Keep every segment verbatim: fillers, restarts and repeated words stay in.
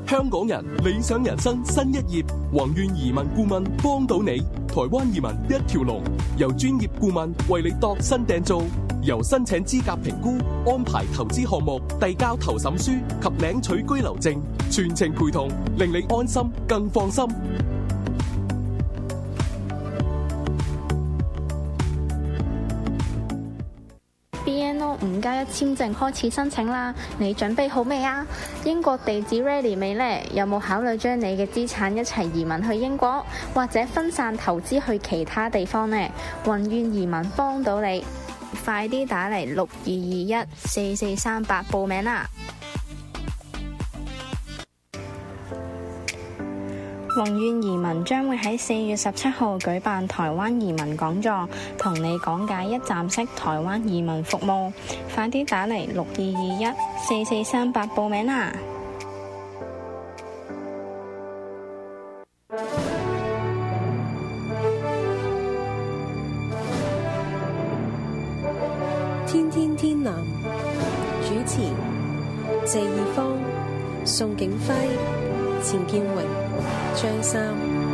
香港人理想人生新一頁，宏願移民顧問幫到你，台灣移民一條龍，由專業顧問為你度身訂造，由申請資格評估、安排投資項目、遞交投審書及領取居留證，全程陪同，令你安心更放心。 B N O 五加一簽證開始申請啦，你準備好未啊？英國地址 ready 未呢？有冇考慮將你嘅資產一齊移民去英國，或者分散投資去其他地方呢？宏願移民幫到你，快啲打嚟六二二一四四三八報名啦！宏願移民將會喺四月十七號舉辦台灣移民講座，同你講解一站式台灣移民服務。快啲打嚟六二二一四四三八報名啦！ 天天天藍主持謝義方、宋景輝、錢建榮、張三。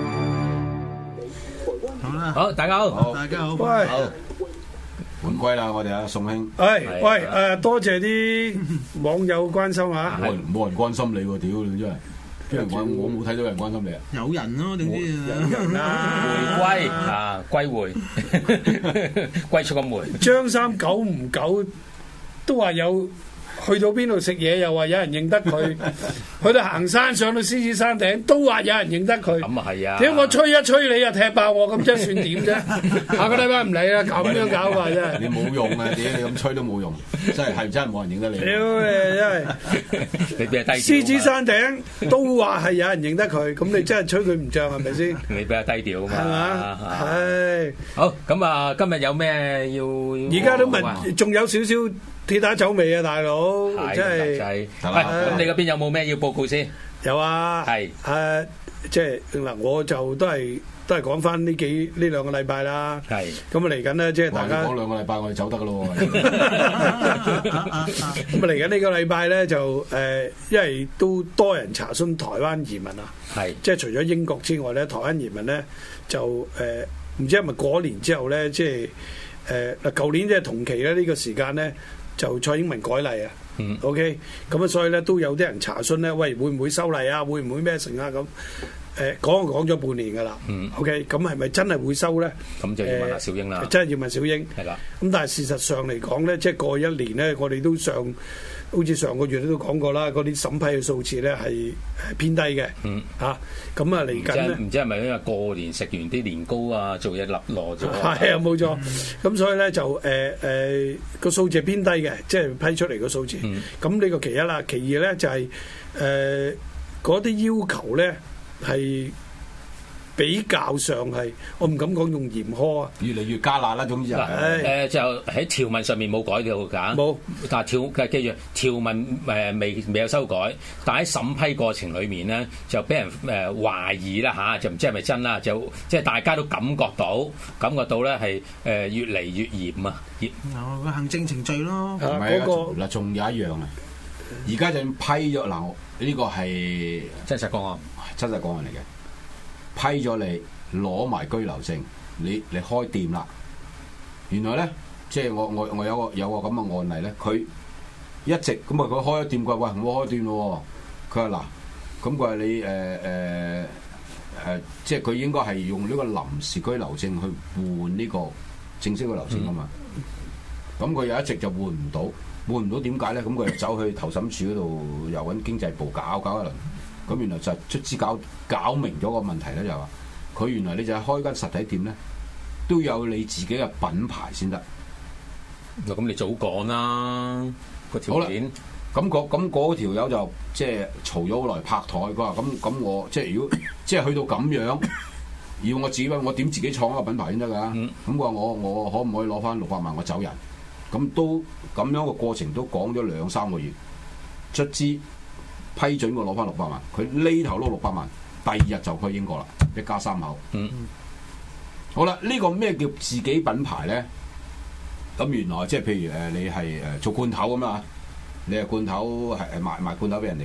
好啦， 好，大家好， 好大家好， 喂， 好，回歸啦，我哋阿宋兄。 係，喂，誒，多謝啲網友關心啊！ 冇人冇人關心你喎，屌你真係，邊人關我冇睇到有人關心你啊！ 有人咯，點知有人啦， 回歸啊，歸回，歸出個門。 張三久唔久都話有。去到邊度食嘢又話有人認得佢，去到行山上到獅子山頂都話有人認得佢。 咁啊係啊！ 點解我吹一吹你又踢爆我咁，即係算點啫？下個禮拜唔理啦，咁樣搞法真係。 你冇用啊！屌你咁吹都冇用，真係係真係冇人認得你。 屌你真係！ 你比較低調。 獅子山頂都話係有人認得佢，咁你真係吹佢唔漲係咪先？ 你比較低調啊嘛。 係嘛？係。 好咁啊！今日有咩要？ 而家都問，仲有少少。鐵打走味啊，大佬，真係。 咁你嗰邊有冇咩要報告先？ 有啊。係。誒，即係嗱，我就都係都係講翻呢幾呢兩個禮拜啦。係。咁啊嚟緊咧，即係大家講兩個禮拜，我哋走得噶咯喎。 咁啊嚟緊呢個禮拜咧，就誒，因為都多人查詢台灣移民啊。係。即係除咗英國之外咧，台灣移民咧就誒，唔知係咪過年之後咧，即係誒嗱，舊年即係同期咧呢個時間咧。就蔡英文改例啊、嗯、，OK， 咁啊，所以咧都有啲人查詢咧，喂，會唔會修例啊？會唔會咩成啊？咁誒講講咗半年噶啦、嗯、，OK， 咁係咪真係會收咧？咁就要問下小英啦、呃，真係要問小英。係啦，咁但係事實上嚟講咧，即係過去一年咧，我哋都上好似上個月都講過啦，嗰啲審批嘅數字咧係偏低嘅。嗯，嚇，咁啊嚟緊咧， 唔知係咪因為過年食完啲年糕啊，做嘢立落咗？ 係啊，冇錯。咁所以咧就誒誒個數字係偏低嘅，即係批出嚟個數字。咁呢個其一啦，其二咧就係誒嗰啲要求咧係比較上係，我唔敢講用嚴苛啊， 越嚟越加辣啦，總之就係誒就喺條文上面冇改到㗎，冇，但係條嘅記住條文誒未未有修改，但喺審批過程裏面咧就俾人誒懷疑啦嚇，就唔知係咪真啦，就即係大家都感覺到感覺到咧係誒越嚟越嚴啊，嚴有個行政程序咯， 唔係嗰個嗱，仲有一樣啊，而家就批咗嗱，呢個係真實個案， 真實個案嚟嘅。批咗你攞埋居留證，你你開店啦。原來咧，即係我我我有個有個咁嘅案例咧，佢一直咁啊，佢開咗店，佢話喂我開店咯。佢話嗱，咁佢話你誒誒誒，即係佢應該係用呢個臨時居留證去換呢個正式居留證噶嘛。咁佢又一直就換唔到，換唔到點解咧？咁佢又走去投審處嗰度，又揾經濟部搞搞一輪。咁原來就卒之搞搞明咗個問題咧，就話佢原來你就係開間實體店咧，都有你自己嘅品牌先得。 咁你早講啦，個條件。 咁嗰咁嗰條友就即係嘈咗好耐，拍台。佢話咁咁我即係如果即係去到咁樣，要我自己我點自己創一個品牌先得㗎？咁佢話我我可唔可以攞翻六百萬我走人？咁都咁樣嘅過程都講咗兩三個月，卒之。批准我攞翻六百萬，佢呢頭攞六百萬，第二日就去英國啦，一家三口。嗯，好啦，呢、這個咩叫自己品牌咧？咁原來即係譬如誒，你係誒做罐頭咁啊，你係罐頭係誒賣賣罐頭俾人哋嘅。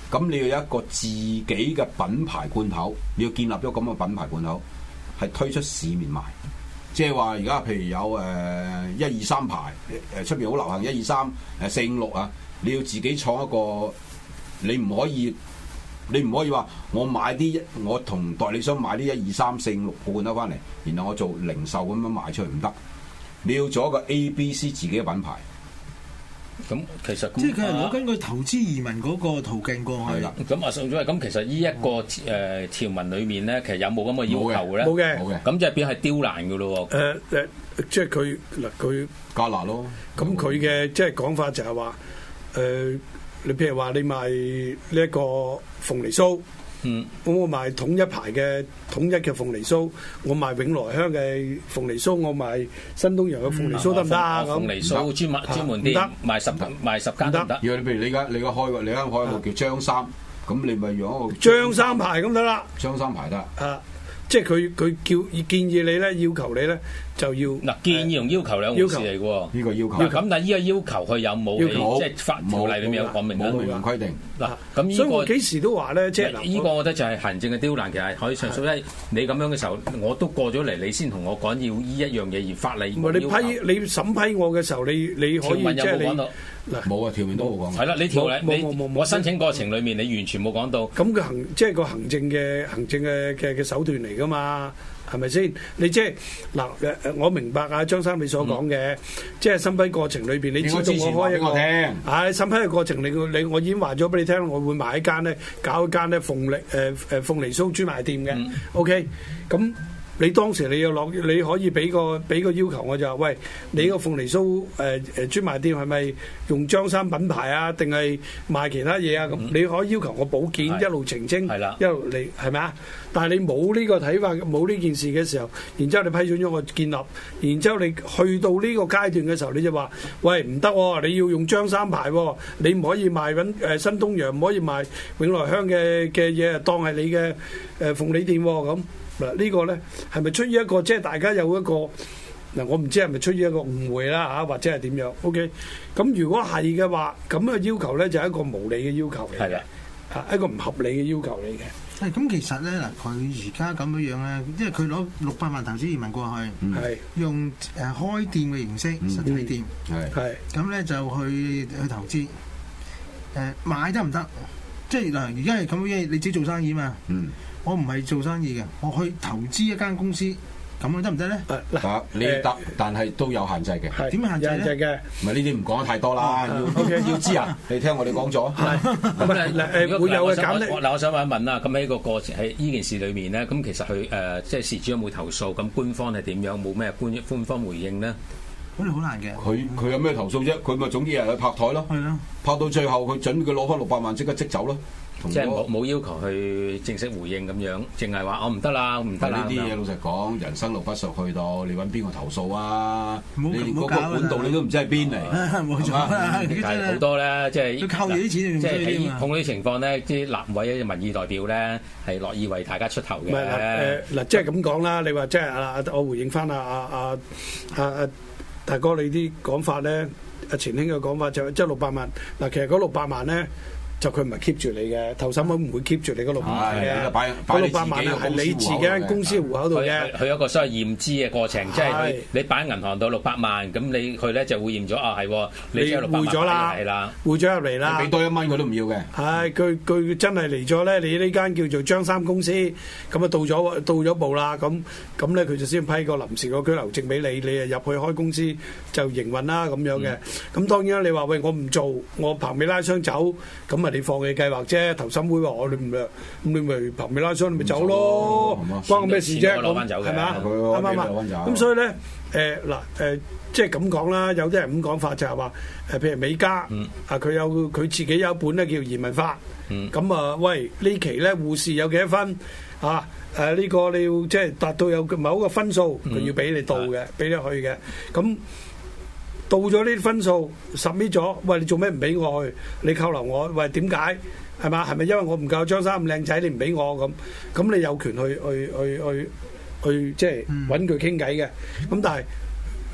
咁你要有一個自己嘅品牌罐頭，你要建立咗咁嘅品牌罐頭，係推出市面賣。即係話而家譬如有誒一二三牌，誒出邊好流行一二三誒四五六啊，你要自己創一個，你唔可以，你唔可以話我買啲我同代理商買啲一二三四五六個罐頭翻嚟，然後我做零售咁樣賣出去唔得，你要做一個 A B C 自己嘅品牌。 咁其實即係佢係攞緊佢投資移民嗰個途徑過去。係啦。 咁啊，宋總，咁其實呢一個誒條文裏面咧，其實有冇咁嘅要求咧？ 冇嘅， 冇嘅。 咁即係變係刁難嘅咯喎。 誒誒，即係佢嗱佢加辣咯。 咁佢嘅即係講法就係話誒，你譬如話你賣呢一個鳳梨酥。嗯，咁我賣統一牌嘅統一嘅鳳梨酥，我賣永來香嘅鳳梨酥，我賣新東陽嘅鳳梨酥得唔得啊？咁鳳梨酥專門專門店賣十賣十間得唔得？ 如果你譬如你而家你而家開個你而家開一個叫張三，咁你咪用一個張三牌咁得啦。 張三牌得啊，即係佢佢叫建議你咧，要求你咧就要嗱建議同要求兩回事嚟嘅喎。 呢個要求咁，但係呢個要求佢有冇即係法條例裏面有講明冇明文規定嗱？咁呢個所以我幾時都話咧，即係呢個我覺得就係行政嘅刁難，其實可以上訴。因為你咁樣嘅時候，我都過咗嚟，你先同我講要依一樣嘢而法例。 唔係你批你審批我嘅時候，你你可以即係你嗱冇啊，條文都冇講。 係啦，你條例你我申請過程裏面，你完全冇講到。 咁佢行即係個行政嘅行政嘅嘅嘅手段嚟㗎嘛？係咪先？你即係嗱誒誒，我明白啊，張生你所講嘅，嗯、即係審批過程裏邊，你知道我開一個，啊審批嘅過程，你你我已經話咗俾你聽，我會買一間咧，搞一間咧鳳梨誒誒鳳梨酥專賣店嘅、嗯、，OK，咁。你當時你要落，你可以俾個俾個要求，我就話：喂，你個鳳梨酥誒誒、呃、專賣店係咪用張三品牌啊？定係賣其他嘢啊？咁、嗯、你可以要求我補件，一路澄清，一路嚟係咪啊？但係你冇呢個睇法，冇呢件事嘅時候，然之後你批准咗我建立，然之後你去到呢個階段嘅時候，你就話：喂，唔得、哦，你要用張三牌、哦，你唔可以賣緊誒新東陽，唔可以賣永來香嘅嘅嘢，當係你嘅誒鳳梨店咁、哦。嗱呢個咧係咪出於一個即係大家有一個嗱？我唔知係咪出於一個誤會啦嚇，或者係點樣 ？OK，咁如果係嘅話，咁嘅要求咧就係一個無理嘅要求嚟嘅，係一個唔合理嘅要求嚟嘅。 誒咁其實咧嗱，佢而家咁樣樣咧，因為佢攞六百萬投資移民過去，係、嗯、用誒開店嘅形式，嗯、實體店，係係咁咧就去去投資，誒買得唔得？即係嗱，而家係咁樣，你自己做生意嘛。嗯。我唔係做生意嘅，我去投資一間公司，咁樣得唔得咧？ 嗱，你得，但係都有限制嘅。 點限制咧？ 唔係呢啲唔講得太多啦。要要知啊？你聽我哋講咗。 咁誒會有嘅減力。 嗱，我想問一問啦，咁喺個過程喺呢件事裏面咧，咁其實佢誒即係事主有冇投訴？咁官方係點樣？冇咩官官方回應咧？ 咁你好難嘅。 佢佢有咩投訴啫？佢咪總之係去拍台咯。係咯。拍到最後，佢準佢攞翻六百萬，即刻即走咯。 即係冇冇要求去正式回應咁樣，淨係話我唔得啦，唔得啦。 呢啲嘢老實講，人生路不熟，去到你揾邊個投訴啊？你連嗰個管道你都唔知係邊嚟， 冇錯。 但係好多咧，即係靠你啲錢， 即係喺碰到啲情況咧，啲立委嘅民意代表咧係樂意為大家出頭嘅。 誒嗱，即係咁講啦。你話即係啊，我回應翻啊啊啊啊大哥你啲講法咧，阿錢兄嘅講法就即係六百萬嗱，其實嗰六百萬咧。就佢唔係 keep 住你嘅，投審會唔會 keep 住你嗰六百萬嘅？嗰六百萬係你自己間公司戶口度嘅。 佢有一個所謂驗資嘅過程，即係你你擺銀行到六百萬，咁你佢咧就會驗咗啊，係你匯咗啦， 係啦， 匯咗入嚟啦， 俾多一蚊佢都唔要嘅。 係佢佢真係嚟咗咧，你呢間叫做張三公司，咁啊到咗到咗步啦，咁咁咧佢就先批個臨時個居留證俾你，你啊入去開公司就營運啦咁樣嘅。咁當然啦，你話喂我唔做，我彭美拉箱走，咁啊你放棄計劃啫。投審會話我你唔咁你咪彭美拉箱你咪走咯，關我咩事啫？係咪啊？啱唔啱？咁所以咧誒嗱誒，即係咁講啦。有啲人咁講法就係話誒，譬如美加、嗯、啊，佢有佢自己有一本咧叫移民法。咁、嗯、啊，喂呢期咧護士有幾多分啊？誒、啊、呢、呢個你要即係達到有某一個分數，佢、嗯、要俾你到嘅，俾、嗯、你去嘅。咁到咗呢啲分數 submit 咗，喂你做咩唔俾我去？你扣留我，喂點解？係嘛？係咪因為我唔夠張生咁靚仔，你唔俾我咁？咁你有權去去去去去即係揾佢傾偈嘅。咁但係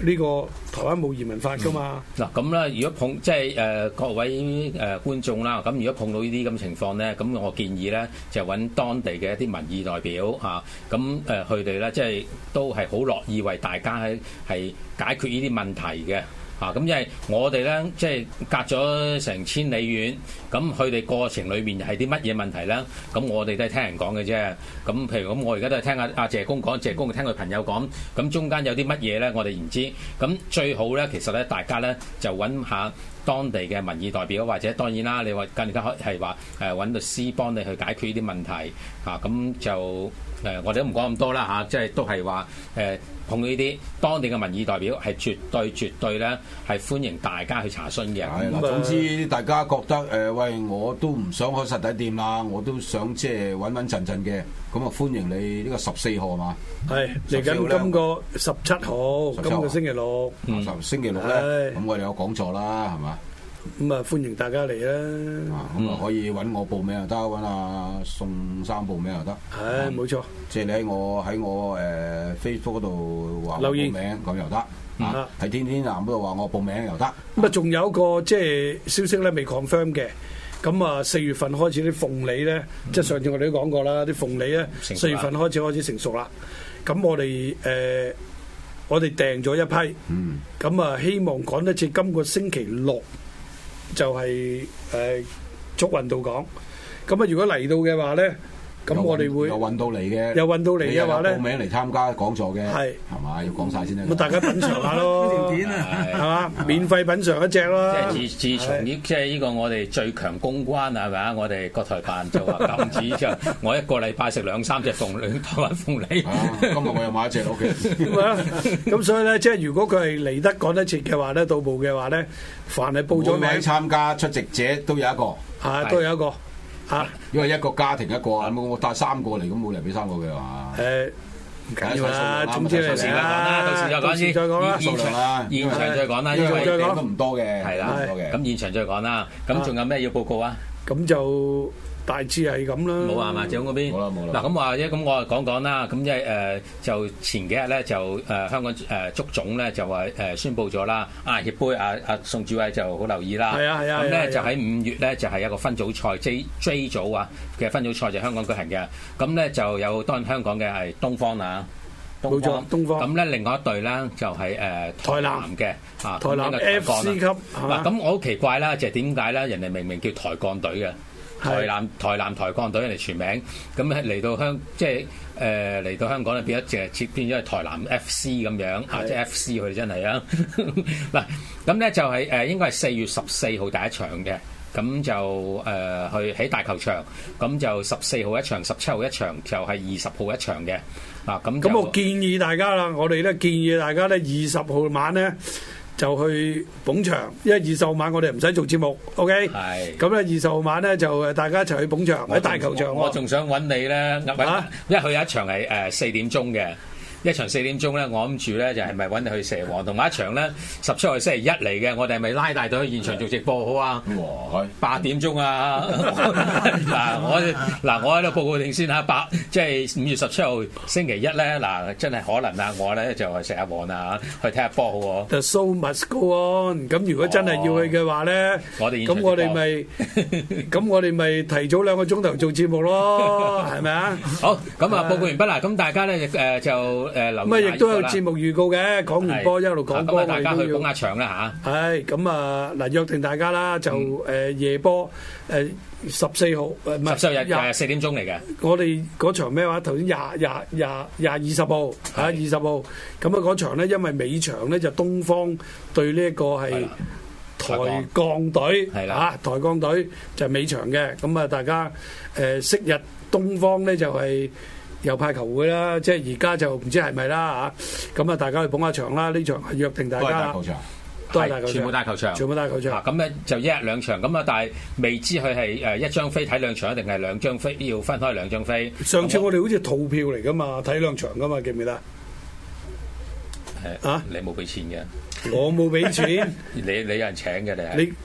呢個台灣冇移民法噶嘛。 嗱咁咧，如果碰即係誒、呃、各位誒、呃、觀眾啦，咁如果碰到呢啲咁情況咧，咁我建議咧就揾當地嘅一啲民意代表嚇，咁誒佢哋咧即係都係好樂意為大家係係解決呢啲問題嘅。啊，咁因為我哋咧，即係隔咗成千里遠，咁佢哋過程裏面係啲乜嘢問題咧？咁我哋都係聽人講嘅啫。咁譬如咁，我而家都係聽阿阿謝公講，謝公聽佢朋友講，咁中間有啲乜嘢咧？我哋唔知。咁最好咧，其實咧，大家咧就揾下當地嘅民意代表，或者當然啦，你話更加係話誒揾律師幫你去解決呢啲問題。嚇、啊，咁就誒、呃，我哋都唔講咁多啦嚇、啊，即係都係話誒。碰到呢啲當地嘅民意代表係絕對絕對咧係歡迎大家去查詢嘅。 係嗱，總之大家覺得誒、呃、喂，我都唔想開實體店啦，我都想即係穩穩陣陣嘅，咁啊歡迎你呢個十四號係嘛？係嚟緊今個十七號，今個星期六， 嗯、星期六咧，咁我哋有講座啦，係嘛？ 咁啊，歡迎大家嚟啦！ 咁啊，可以揾我報名又得，揾阿宋生報名又得。 係，冇錯。即係你喺我喺我誒 Facebook 嗰度話報名咁又得。啊，喺天天南嗰度話我報名又得。咁啊，仲有一個即係消息咧，未 confirm 嘅。咁啊，四月份開始啲鳳梨咧，即係上次我哋都講過啦，啲鳳梨咧，四月份開始開始成熟啦。咁我哋誒，我哋訂咗一批。嗯。咁啊，希望趕得切今個星期六。就係誒足運到港，咁啊如果嚟到嘅話咧，咁我哋會有運到嚟嘅， 有運到嚟嘅話咧， 報名嚟參加講座嘅， 係係嘛，要講晒先得。 咁大家品嚐下咯，條片啊，係嘛，免費品嚐一隻咯。 即係自自從呢，即係呢個我哋最強公關啊，係咪啊？我哋國台辦就話禁止之後，我一個禮拜食兩三隻鳳梨，台灣鳳梨。 今日我又買一隻屋企。 咁啊，咁所以咧，即係如果佢係嚟得趕得切嘅話咧，到埗嘅話咧，凡係報咗名參加出席者都有一個， 係都有一個。嚇！ 因為一個家庭一個啊，我帶三個嚟，咁冇理由俾三個嘅嘛。 誒，唔緊要啦，總之嚟先啦，到時再講先， 再講啦， 現場現場再講啦， 因為訂都唔多嘅， 係啦，咁現場再講啦。咁仲有咩要報告啊？ 咁就大致係咁啦。冇啊，馬長嗰邊。 冇啦冇啦。 嗱咁話啫，咁我講講啦。咁即係誒，就前幾日咧就誒香港誒足總咧就話誒宣佈咗啦。亞協杯啊啊宋主委就好留意啦。 係啊係啊。 咁咧就喺五月咧就係一個分組賽 J J 組啊嘅分組賽就香港舉行嘅。咁咧就有當然香港嘅係東方啊。 冇錯，東方。 咁咧另外一隊咧就係誒台南嘅啊， 台南 F C 級。 嗱咁我好奇怪啦，就係點解咧？人哋明明叫台鋼隊嘅。台南台南台鋼隊人哋全名，咁嚟到香即係誒嚟到香港咧變咗淨係變咗係台南 F C 咁樣，啊即係 F C 佢哋真係啊嗱，咁咧就係誒應該係四月十四號第一場嘅，咁就誒、呃、去喺大球場，咁就十四號一場，十七號一場，就係二十號一場嘅啊咁。 咁我建議大家啦，我哋咧建議大家咧二十號晚咧。就去捧場，因為二十號晚我哋唔使做節目 ，OK？係。咁咧二十號晚咧就誒大家一齊去捧場喺大球場。 我仲想揾你咧，啊、因為佢有一場係誒四點鐘嘅。一場四點鐘咧，我諗住咧就係咪揾你去蛇王，同埋一場咧十七號星期一嚟嘅，我哋係咪拉大隊去現場做直播好啊？哇！八點鐘啊！嗱我嗱我喺度報告定先嚇，八即係五月十七號星期一咧，嗱真係可能啊，我咧就係食下王啊，去睇下波好喎。The show must go on。咁如果真係要去嘅話咧， 我哋咁我哋咪咁我哋咪提早兩個鐘頭做節目咯，係咪啊？ 好，咁啊報告完畢啦，咁大家咧誒就。 咁啊，亦都有節目預告嘅，講完波一路講波， 大家去捧下場啦嚇。 係咁啊，嗱約定大家啦，就誒夜波誒十四號，唔係十四日誒四點鐘嚟嘅。 我哋嗰場咩話？頭先廿廿廿廿二十號嚇，二十號。咁啊嗰場咧，因為尾場咧就東方對呢一個係台鋼隊，係啦嚇，台鋼隊就係尾場嘅。咁啊，大家誒昔日東方咧就係。又派球會啦，即係而家就唔知係咪啦嚇，咁啊大家去捧下場啦，呢場係約定大家啦， 都係大球場，全部大球場， 全部大球場。 咁咧就一日兩場，咁啊但係未知佢係誒一張飛睇兩場，一定係兩張飛要分開兩張飛。 上次我哋好似套票嚟噶嘛，睇兩場噶嘛，記唔記得？ 誒啊！你冇俾錢嘅， 我冇俾錢， 你你有人請嘅你係。 你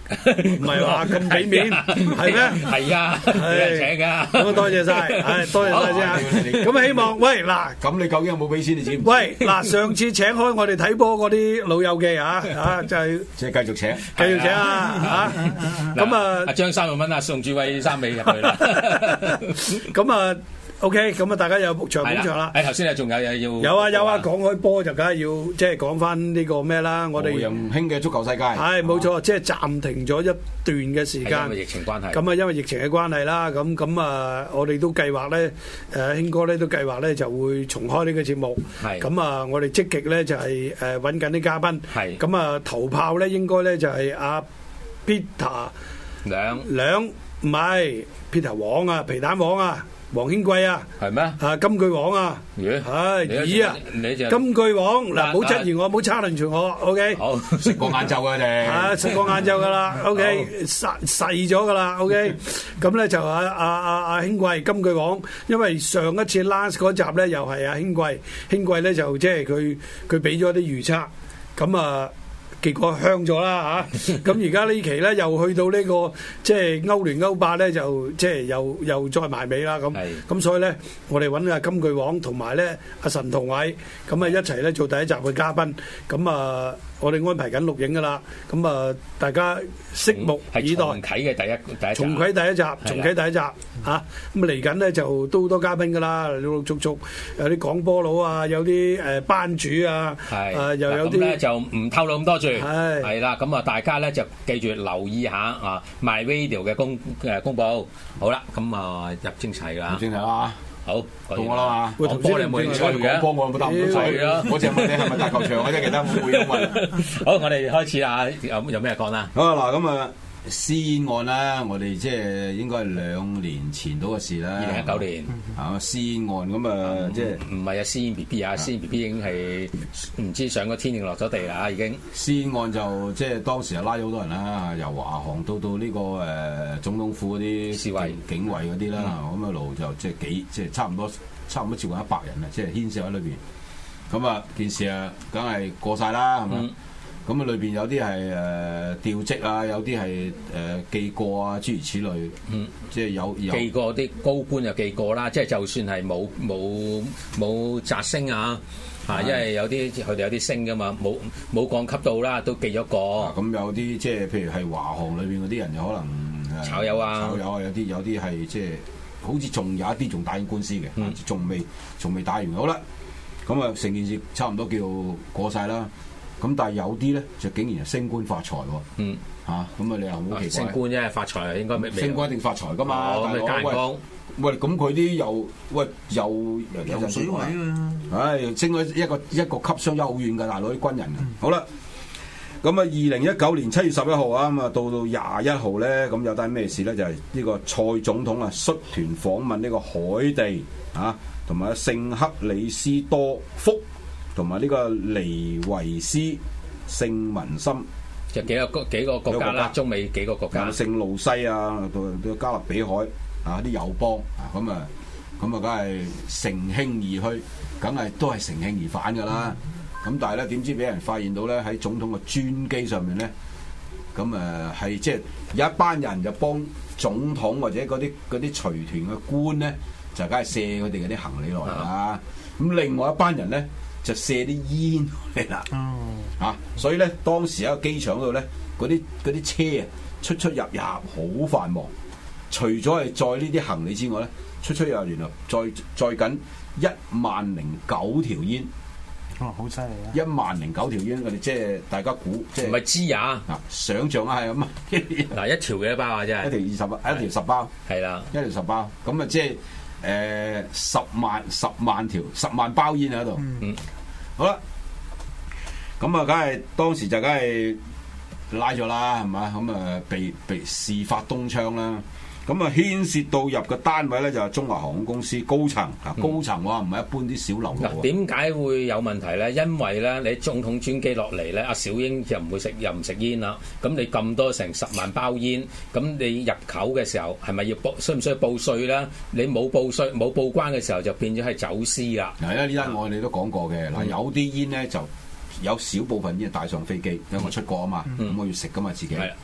唔係話咁俾面，係咩？ 係啊，有人請㗎。 咁啊，多謝晒，係多謝晒先啊。咁啊，希望喂嗱， 咁你究竟有冇俾錢？你知唔知？ 喂嗱，上次請開我哋睇波嗰啲老友記啊，啊就係即係繼續請， 繼續請啊嚇。咁啊， 阿張三百蚊啊，宋志偉三尾入去啦。 咁啊。OK，咁啊，大家有場捧場啦。 誒頭先啊，仲有有要有啊有啊，講開波就梗係要即係講翻呢個咩啦。我哋無人興嘅足球世界係冇錯，即係暫停咗一段嘅時間。 因為疫情關係。 咁啊，因為疫情嘅關係啦，咁咁啊，我哋都計劃咧，誒興哥咧都計劃咧就會重開呢個節目。係。咁啊，我哋積極咧就係誒揾緊啲嘉賓。係。咁啊，頭炮咧應該咧就係阿 Peter 兩兩唔係 Peter 王啊，皮蛋王啊。黃興貴啊，係咩？啊金句王啊，係二啊，金句王嗱，唔好質疑我，唔好差輪住我 ，OK？ 好， 食過晏晝嘅你， 啊食過晏晝噶啦 ，OK？細細咗噶啦 ，OK？咁咧就阿阿阿阿興貴金句王，因為上一次 last 嗰集咧又係阿興貴，興貴咧就即係佢佢俾咗啲預測，咁啊。結果香咗啦嚇，咁而家呢期咧又去到呢、呢個即係歐聯歐霸咧，就即係又又再埋尾啦咁。咁所以咧，我哋揾阿金句王同埋咧阿陳同偉，咁啊一齊咧做第一集嘅嘉賓。咁啊，我哋安排緊錄影噶啦。咁啊，大家拭目以待。 重啟嘅第一第一集。重啟第一集，重啟第一集嚇。咁啊嚟緊咧就都好多嘉賓噶啦，陸陸續續有啲講波佬啊，有啲誒班主啊，誒又有啲咧就唔透露咁多住。係係啦，咁啊，大家咧就記住留意下啊，My Radio 嘅公誒公佈。好啦，咁啊入正題啦。 入正題啦， 好到我啦嘛。 講波你冇興趣嘅， 講波我冇答唔到嘴咯。我淨係問你係咪大球場嘅啫，其他冇會問。 好，我哋開始啦，有有咩講啦？ 好啊，嗱咁啊。私煙案啦，我哋即係應該係兩年前到嘅事啦。 二零一九年啊，私煙案咁啊，即係唔係啊？私煙 B B 啊，私煙 B B 已經係唔知上咗天定落咗地啦，已經。 私煙案就即係當時係拉咗好多人啦，由華航到到呢、這個誒、呃、總統府嗰啲侍衛、 警衛嗰啲啦，咁一路就即係幾即係差唔多差唔多接近一百人啊，即係牽涉喺裏邊。咁啊，件事啊，梗係過晒啦，係咪？嗯咁啊，裏邊有啲係誒調職啊，有啲係誒記過啊，諸如此類。嗯，即係有有記過啲高官又記過啦，即係就算係冇冇冇擢升啊，嚇，因為有啲佢哋有啲升噶嘛，冇冇降級到啦，都記咗過。 咁有啲即係譬如係華航裏邊嗰啲人，有可能炒魷啊， 炒魷啊，有啲有啲係即係好似仲有一啲仲打緊官司嘅，仲未仲未打完。好啦，咁啊成件事差唔多叫過晒啦。咁但係有啲咧就竟然係升官發財喎，嗯嚇，咁啊你又好奇怪， 升官啫，發財應該未升官一定發財噶嘛， 咁你間工， 喂咁佢啲又喂又有水位啊， 唉升咗一個一個級相差好遠㗎，大佬啲軍人，好啦，咁啊二零一九年七月十一號啊，咁啊到到廿一號咧，咁有單咩事咧？就係呢個蔡總統啊率團訪問呢個海地啊，同埋聖克里斯多福。同埋呢個尼維斯、聖文森， 就幾個幾個國家啦，中美幾個國家， 聖路西啊，到到加勒比海啊啲友邦啊，咁啊咁啊，梗係乘興而去，梗係都係乘興而返㗎啦。咁但係咧，點知俾人發現到咧喺總統嘅專機上面咧，咁誒係即係有一班人就幫總統或者嗰啲嗰啲隨團嘅官咧，就梗係卸佢哋嗰啲行李落嚟啦。咁另外一班人咧，就射啲煙嚟啦，嚇、啊！所以咧，當時喺個機場嗰度咧，嗰啲嗰啲車啊，出出入入好繁忙。除咗係載呢啲行李之外咧，出出入入原來載載緊一萬零九條煙。 哦，好犀利啊！ 一萬零九條煙，我哋即係大家估，即係唔係支啊？ 嗱，想像啊，係咁啊！ 嗱，一條幾多包啊？真係一條二十包，一條十包， 係啦， 一條十包。咁啊，即係。誒、呃、十萬十萬條十萬包煙喺度，嗯，好啦，咁啊，梗係當時就梗係拉咗啦，係嘛？咁啊，被被事發東窗啦。咁啊，牽涉到入嘅單位咧，就係中華航空公司高層啊，高層喎，唔係一般啲小流流。 點解會有問題咧？因為咧，你總統專機落嚟咧，阿小英又唔會食，又唔食煙啦。咁你咁多成十萬包煙，咁你入口嘅時候係咪要報？需唔需要報稅咧？你冇報稅、冇報關嘅時候，就變咗係走私啦。 嗱，因為呢單我哋都講過嘅，嗱、嗯，有啲煙咧就有少部分煙帶上飛機，因為我出國啊嘛，咁、嗯、我要食噶嘛自己。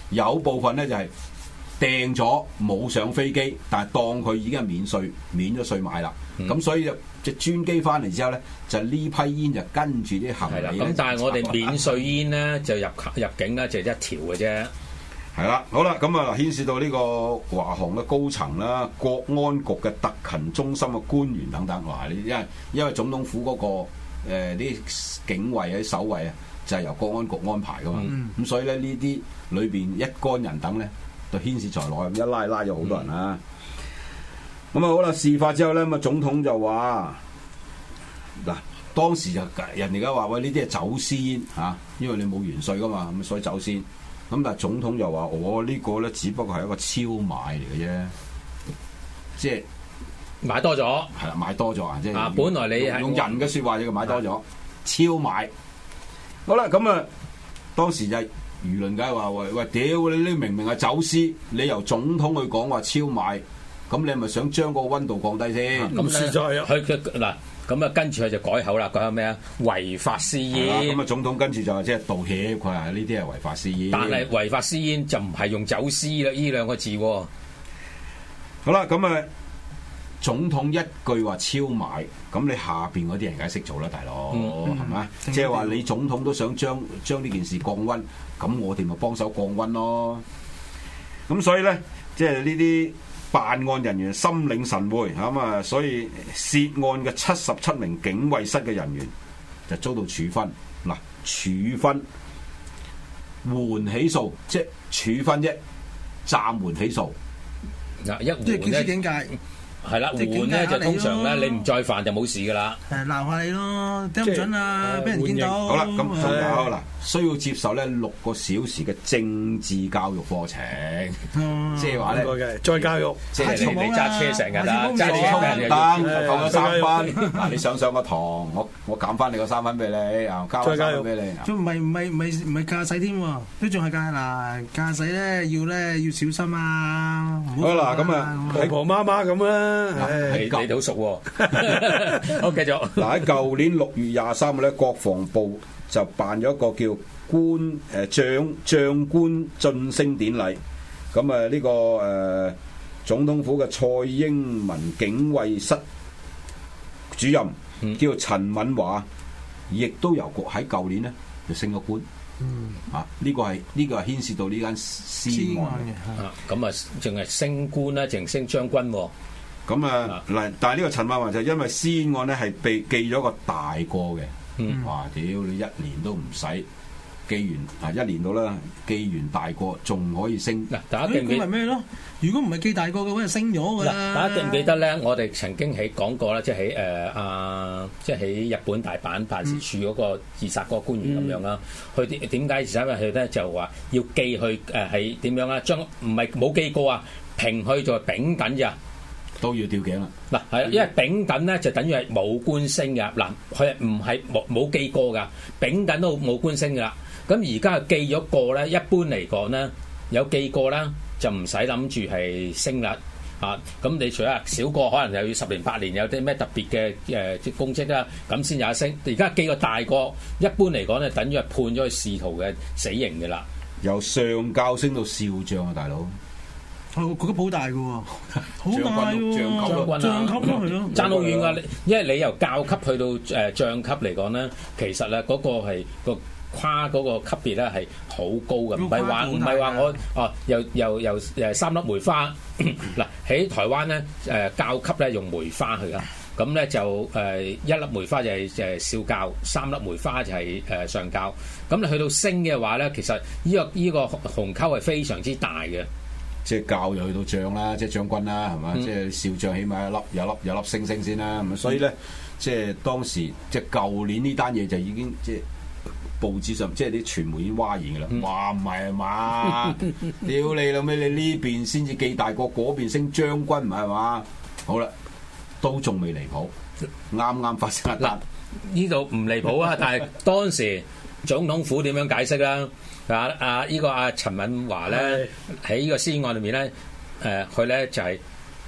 有部分咧就係訂咗冇上飛機，但係當佢已經係免稅免咗稅買啦。咁、嗯、所以就隻專機翻嚟之後咧，就呢批煙就跟住啲行李。 咁但係我哋免稅煙咧就入入境咧就一條嘅啫。 係啦，好啦，咁啊牽涉到呢個華航嘅高層啦、國安局嘅特勤中心嘅官員等等。哇！你因為因為總統府嗰、那個啲、呃、警衛啊、守衛啊，就係、是、由國安局安排噶嘛。咁、嗯、所以咧呢啲裏邊一干人等咧，就牽涉在內，咁一拉拉咗好多人啦。咁啊、嗯、好啦，事發之後咧，咁啊總統就話嗱，當時就人哋而家話喂，呢啲係走私煙嚇，因為你冇完稅噶嘛，咁所以走私。咁但係總統就話：我呢個咧，只不過係一個超買嚟嘅啫，即係買多咗。 係啦，買多咗啊！即係啊，本來你用，用人嘅説話就買多咗，超買。好啦，咁啊，當時就輿論梗係話：喂喂，屌你呢明明係走私，你由總統去講話超買，咁你係咪想將個溫度降低先？ 咁實在啊！佢佢嗱。咁啊，跟住佢就改口啦，改口咩啊？違法私煙。 咁啊，總統跟住就即係道歉，佢話呢啲係違法私煙。 但係違法私煙就唔係用走私啦，呢兩個字、哦。 好啦，咁啊，總統一句話超買，咁你下邊嗰啲人梗係識做啦，大佬係咪？即係話你總統都想將將呢件事降溫，咁我哋咪幫手降溫咯。咁所以咧，即係呢啲。辦案人員心領神會咁啊，所以涉案嘅七十七名警衛室嘅人員就遭到處分。嗱，處分緩起訴，即係處分啫，暫緩起訴。 嗱，一即係警司警戒。 係啦，換咧就通常咧，你唔再犯就冇事噶啦。 誒，鬧下你咯，頂唔準啊，俾人見到。 好啦，咁仲有嗱，需要接受咧六個小時嘅政治教育課程，即係話咧再教育， 即係你你揸車成日啦，揸車成日燈扣咗三分。嗱，你上上個堂，我我減翻你個三分俾你啊，交三分俾你。 仲唔係唔係唔係唔係駕駛添喎？都仲係駕嗱駕駛咧，要咧要小心啊！ 好啦，咁啊， 婆婆媽媽咁啦。 你你都熟喎，好繼續。 嗱，喺舊年六月廿三號咧，國防部就辦咗一個叫官誒將將官晉升典禮。咁啊，呢個誒總統府嘅蔡英文警衛室主任叫陳敏華，亦都由局喺舊年咧就升咗官。嗯，啊，呢、這個係呢、這個係牽涉到呢間私案嘅。 咁啊，淨係升官啦，淨升將軍喎。 咁啊嗱，但係呢個陳萬華就因為私案咧係被記咗個大過嘅，嗯、哇！屌你一年都唔使記完啊，一年到啦，記完大過仲可以升嗱，大家記唔記得？ 咁咪咩咯？如果唔係記大過嘅話，就升咗㗎啦。 大家記唔記得咧？我哋曾經喺講過啦，即係喺誒啊，即係喺日本大阪辦事處嗰個自殺嗰個官員咁樣啦。佢點點解自殺？因為佢咧就話要記去誒係點樣啊？將唔係冇記過啊，平去就丙等咋。 都要吊頸啦！ 嗱，係因為丙等咧就等於係冇官升嘅。嗱，佢係唔係冇冇記過㗎？丙等都冇官升㗎。咁而家記咗過咧，一般嚟講咧，有記過啦，就唔使諗住係升啦。啊，咁你除咗少過，可能又要十年八年有啲咩特別嘅誒即公職啦，咁先有得升。而家記個大過，一般嚟講咧，等於係判咗佢仕途嘅死刑㗎啦。 由上校升到少將啊，大佬！ 哦，佢都好大嘅喎，好大喎， 將軍啊， 將級咯，係咯， 爭好遠㗎。因為你由教級去到誒將級嚟講咧，其實咧嗰個係個跨嗰個級別咧係好高嘅，唔係話唔係話我哦，又又又誒三粒梅花嗱喺台灣咧誒教級咧用梅花去㗎，咁咧就誒一粒梅花就係誒少校，三粒梅花就係誒上校。咁你去到升嘅話咧，其實呢個呢個鴻溝係非常之大嘅。 即係教又去到將啦，即係將軍啦，係嘛？嗯、即係少將起碼一粒有粒有粒星星先啦，咁所以咧，即係當時即係舊年呢單嘢就已經即係報紙上即係啲傳媒已經嘩然㗎啦。話唔係嘛？屌你老味，你呢邊先至記大過嗰邊升將軍唔係嘛？好啦，都仲未離譜，啱啱發生一單。 呢度唔離譜啊，但係當時總統府點樣解釋啦？啊啊！依、這個阿陳敏華咧喺呢個私案裏面咧，誒佢咧就係、是、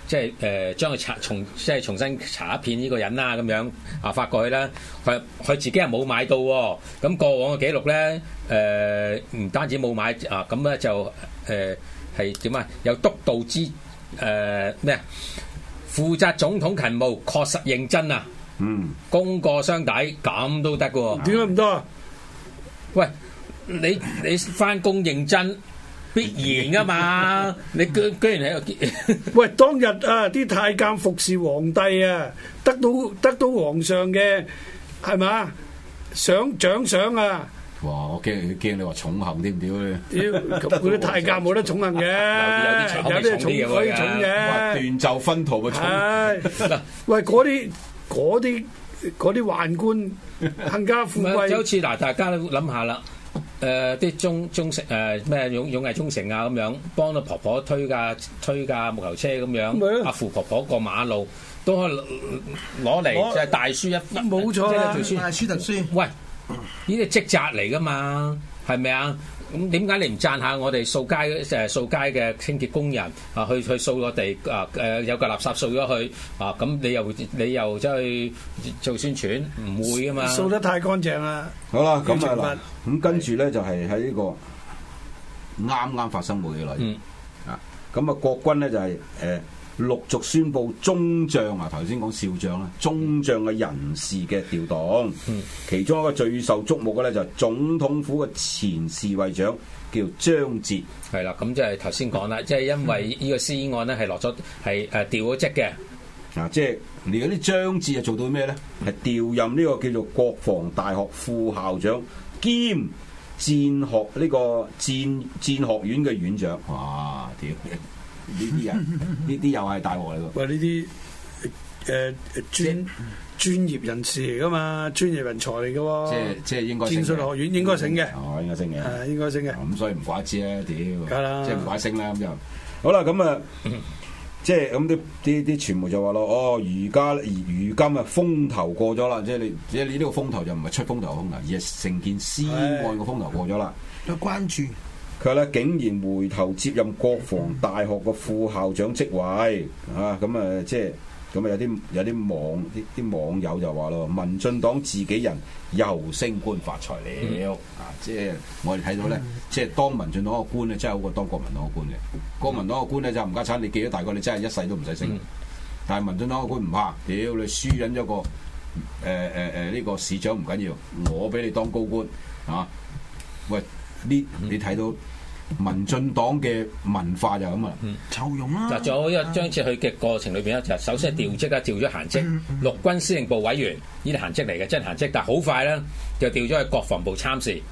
即係誒將佢查重即係重新查一遍呢個人啦咁樣啊發過去啦，佢佢自己係冇買到喎，咁過往嘅記錄咧誒唔單止冇買啊，咁咧就誒係點啊？有督導之誒咩啊？負責總統勤務，確實認真啊！嗯，功過相抵，咁都得嘅喎。 點解唔得啊？ 喂，你你翻工認真必然噶嘛？你居居然喺度喂，當日啊，啲太監服侍皇帝啊，得到得到皇上嘅係嘛賞獎賞啊！ 哇！我驚驚你話寵幸添，屌你！ 屌，咁嗰啲太監冇得寵幸嘅，有啲寵可以寵嘅。 斷袖分桃咪寵。 喂，嗰啲嗰啲嗰啲宦官更加富貴。 就好似嗱，大家都諗下啦。誒啲忠忠誠誒咩勇勇毅忠誠啊咁樣，幫到婆婆推架推架木頭車咁樣，阿扶婆婆過馬路都可以攞嚟即係大書一冇錯啦， 大書特書。 喂！呢啲職責嚟噶嘛，係咪啊？咁點解你唔讚下我哋掃街誒掃街嘅清潔工人啊？去去掃個地啊誒有個垃圾掃咗去啊？咁你又你又走去做宣傳？唔會噶嘛？ 掃得太乾淨啦。 好啦，咁啊嗱，咁跟住咧就係喺呢個啱啱發生冇幾耐啊。咁啊，國軍咧就係、是、誒。呃陸續宣布中將啊，頭先講少將啦，中將嘅人事嘅調動，嗯、其中一個最受矚目嘅咧就係總統府嘅前侍衛長叫張捷， 係啦，咁即係頭先講啦，即係因為呢個私案咧係落咗係誒調咗職嘅， 啊，即係而家啲張捷係做到咩咧？係調任呢個叫做國防大學副校長兼戰學呢、這個戰戰學院嘅院長，哇！屌！呢啲人，呢啲又係大鑊嚟㗎。 喂，呢啲誒專專業人士嚟㗎嘛，專業人才嚟㗎喎。 即係即係應該。 戰術學院應該升嘅。 哦，應該升嘅。 係應該升嘅。 咁所以唔怪之啦，屌。 梗啦。 即係唔怪升啦，咁就好啦。咁啊，即係咁啲啲啲傳媒就話咯，哦，而家而如今啊風頭過咗啦，即係你即係你呢個風頭就唔係出風頭風頭，而係成件私案個風頭過咗啦。 有關注。 佢咧竟然回頭接任國防大學個副校長職位啊！咁啊，即係咁啊，有啲有啲網啲啲網友就話咯，民進黨自己人又升官發財了、嗯、啊！即係我哋睇到咧，嗯、即係當民進黨個官咧，真係好過當國民黨個官嘅。嗯、國民黨個官咧就唔家產，你記咗大個，你真係一世都唔使升。嗯、但係民進黨個官唔怕，屌你輸緊咗個誒誒誒呢個市長唔緊要，我俾你當高官啊！喂！呢你睇到民進黨嘅文化就咁啊， 酬庸啦。 嗱，仲有一個張捷去嘅過程裏邊咧，就首先係調職啦，調咗閒職，嗯嗯、陸軍司令部委員呢啲閒職嚟嘅，真係閒職，但係好快咧就調咗去國防部參事。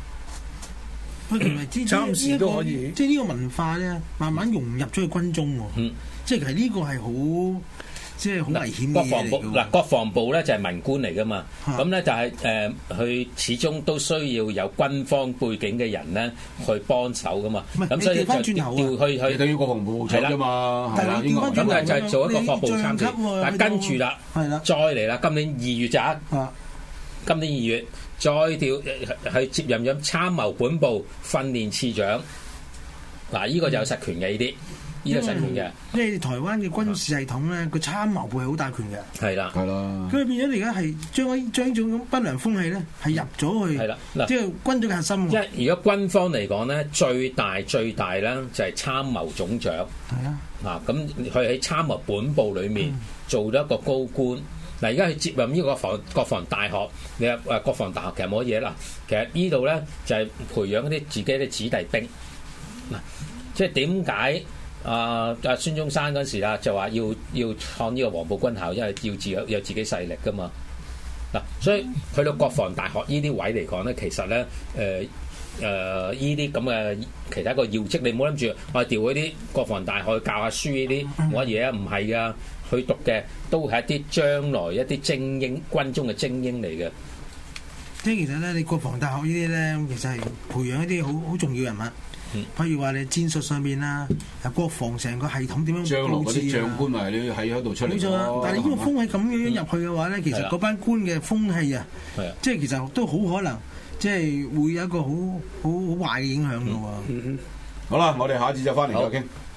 參事都可以， 即係呢個文化咧，慢慢融入咗去軍中喎。嗯、即係其實呢個係好。即係好危險嘅嘢嚟嘅。 國防部嗱，國防部咧就係文官嚟噶嘛，咁咧、啊、就係、是、誒，佢、呃、始終都需要有軍方背景嘅人咧去幫手噶嘛。咁所以就調去去等於國防部係啦嘛，係啦。 咁啊就係做一個國防部參事，但係跟住啦，再嚟啦，今年二月就啊，今年二月再調去接任咗參謀本部訓練次長。嗱，呢個就有實權嘅呢啲。呢個實權嘅， 因為台灣嘅軍事系統咧，個參謀部係好大權嘅。 係啦， 係啦。 佢變咗而家係將將呢種咁不良風氣咧，係入咗去。係啦，嗱，即係軍隊嘅核心。 因為如果軍方嚟講咧，最大最大咧就係參謀總長。係啊。啊，咁佢喺參謀本部裏面做咗一個高官。嗱，而家佢接任呢個防國防大學，你話誒國防大學其實冇乜嘢啦。其實呢度咧就係培養一啲自己嘅子弟兵。嗱，即係點解？啊！阿孫中山嗰時啦，就話要要創呢個黃埔軍校，因為要自有有自己勢力噶嘛。嗱、啊，所以去到國防大學呢啲位嚟講咧，其實咧誒誒呢啲咁嘅其他個要職，你唔好諗住我係調嗰啲國防大學教下書呢啲冇乜嘢啊，唔係噶，去讀嘅都係一啲將來一啲精英軍中嘅精英嚟嘅。 即係其實咧，你國防大學呢啲咧，其實係培養一啲好好重要人物。嗯、譬如話你戰術上面啊，啊國防成個系統點樣佈置啊？將來嗰啲將官咪你喺喺度出嚟。 冇錯啊！但係你呢個風氣咁樣入去嘅話咧，嗯、其實嗰班官嘅風氣啊，的即係其實都好可能，即係會有一個好好好壞嘅影響嘅喎。嗯嗯、 好啦，我哋下一次就翻嚟再傾。